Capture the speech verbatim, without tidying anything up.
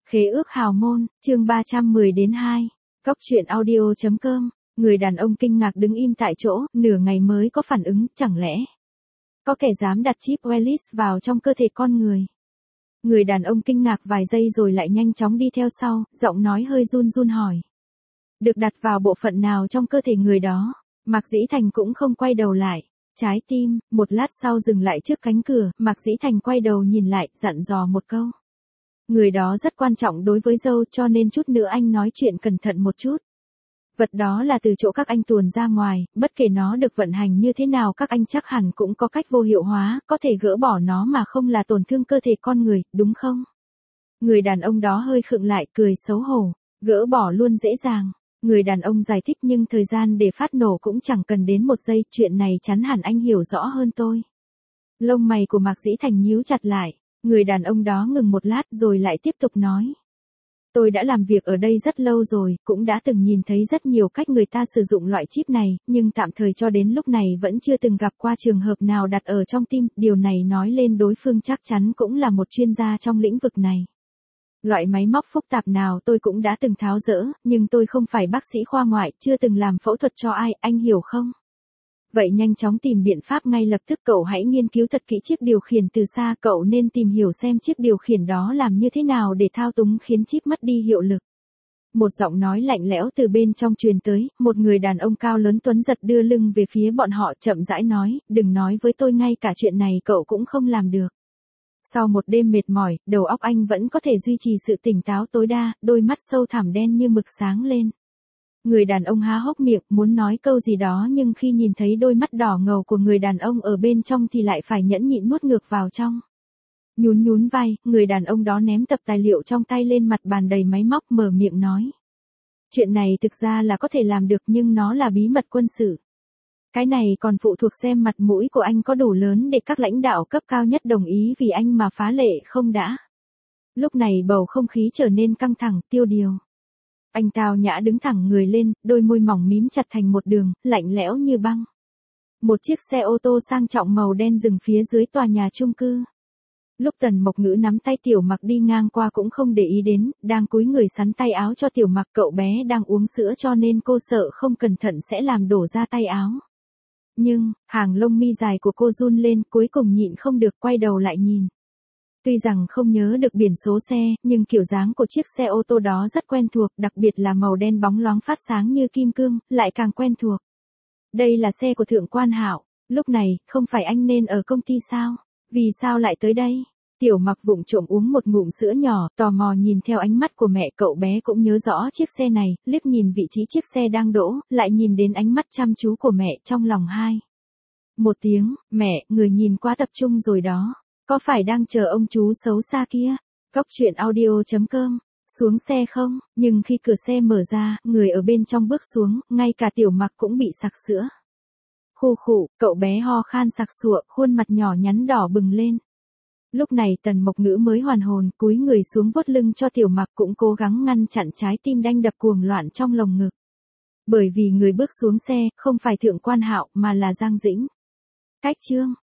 Khế ước hào môn, chương ba trăm mười đến hai. Cóc truyện audio chấm com. Người đàn ông kinh ngạc đứng im tại chỗ, nửa ngày mới có phản ứng, chẳng lẽ có kẻ dám đặt chip wireless vào trong cơ thể con người. Người đàn ông kinh ngạc vài giây rồi lại nhanh chóng đi theo sau, giọng nói hơi run run hỏi. Được đặt vào bộ phận nào trong cơ thể người đó? Mạc Dĩ Thành cũng không quay đầu lại. Trái tim, một lát sau dừng lại trước cánh cửa, Mạc Dĩ Thành quay đầu nhìn lại, dặn dò một câu. Người đó rất quan trọng đối với dâu, cho nên chút nữa anh nói chuyện cẩn thận một chút. Vật đó là từ chỗ các anh tuồn ra ngoài, bất kể nó được vận hành như thế nào các anh chắc hẳn cũng có cách vô hiệu hóa, có thể gỡ bỏ nó mà không là tổn thương cơ thể con người, đúng không? Người đàn ông đó hơi khựng lại, cười xấu hổ. Gỡ bỏ luôn dễ dàng. Người đàn ông giải thích nhưng thời gian để phát nổ cũng chẳng cần đến một giây, chuyện này chắn hẳn anh hiểu rõ hơn tôi. Lông mày của Mạc Dĩ Thành nhíu chặt lại. Người đàn ông đó ngừng một lát rồi lại tiếp tục nói. Tôi đã làm việc ở đây rất lâu rồi, cũng đã từng nhìn thấy rất nhiều cách người ta sử dụng loại chip này, nhưng tạm thời cho đến lúc này vẫn chưa từng gặp qua trường hợp nào đặt ở trong tim, điều này nói lên đối phương chắc chắn cũng là một chuyên gia trong lĩnh vực này. Loại máy móc phức tạp nào tôi cũng đã từng tháo dỡ, nhưng tôi không phải bác sĩ khoa ngoại, chưa từng làm phẫu thuật cho ai, anh hiểu không? Vậy nhanh chóng tìm biện pháp ngay lập tức, cậu hãy nghiên cứu thật kỹ chiếc điều khiển từ xa, cậu nên tìm hiểu xem chiếc điều khiển đó làm như thế nào để thao túng khiến chip mất đi hiệu lực. Một giọng nói lạnh lẽo từ bên trong truyền tới, một người đàn ông cao lớn tuấn giật đưa lưng về phía bọn họ, chậm rãi nói, đừng nói với tôi ngay cả chuyện này cậu cũng không làm được. Sau một đêm mệt mỏi, đầu óc anh vẫn có thể duy trì sự tỉnh táo tối đa, đôi mắt sâu thẳm đen như mực sáng lên. Người đàn ông há hốc miệng, muốn nói câu gì đó nhưng khi nhìn thấy đôi mắt đỏ ngầu của người đàn ông ở bên trong thì lại phải nhẫn nhịn nuốt ngược vào trong. Nhún nhún vai, người đàn ông đó ném tập tài liệu trong tay lên mặt bàn đầy máy móc, mở miệng nói. Chuyện này thực ra là có thể làm được nhưng nó là bí mật quân sự. Cái này còn phụ thuộc xem mặt mũi của anh có đủ lớn để các lãnh đạo cấp cao nhất đồng ý vì anh mà phá lệ không đã. Lúc này bầu không khí trở nên căng thẳng, tiêu điều. Anh tao nhã đứng thẳng người lên, đôi môi mỏng mím chặt thành một đường, lạnh lẽo như băng. Một chiếc xe ô tô sang trọng màu đen dừng phía dưới tòa nhà chung cư. Lúc Tần Mộc Ngữ nắm tay Tiểu Mặc đi ngang qua cũng không để ý đến, đang cúi người sắn tay áo cho Tiểu Mặc, cậu bé đang uống sữa cho nên cô sợ không cẩn thận sẽ làm đổ ra tay áo. Nhưng, hàng lông mi dài của cô run lên, cuối cùng nhịn không được quay đầu lại nhìn. Tuy rằng không nhớ được biển số xe, nhưng kiểu dáng của chiếc xe ô tô đó rất quen thuộc, đặc biệt là màu đen bóng loáng phát sáng như kim cương, lại càng quen thuộc. Đây là xe của Thượng Quan Hạo, lúc này, không phải anh nên ở công ty sao? Vì sao lại tới đây? Tiểu Mặc vụng trộm uống một ngụm sữa nhỏ, tò mò nhìn theo ánh mắt của mẹ, cậu bé cũng nhớ rõ chiếc xe này, liếc nhìn vị trí chiếc xe đang đỗ, lại nhìn đến ánh mắt chăm chú của mẹ, trong lòng hai. Một tiếng, mẹ, người nhìn quá tập trung rồi đó. Có phải đang chờ ông chú xấu xa kia? Cóc truyện audio chấm com. Xuống xe không? Nhưng khi cửa xe mở ra, người ở bên trong bước xuống, ngay cả Tiểu Mặc cũng bị sặc sữa. Khụ khụ, cậu bé ho khan sặc sụa, khuôn mặt nhỏ nhắn đỏ bừng lên. Lúc này Tần Mộc Ngữ mới hoàn hồn, cúi người xuống vuốt lưng cho Tiểu Mặc, cũng cố gắng ngăn chặn trái tim đanh đập cuồng loạn trong lồng ngực. Bởi vì người bước xuống xe, không phải Thượng Quan Hạo, mà là Giang Dĩnh. Cách chương.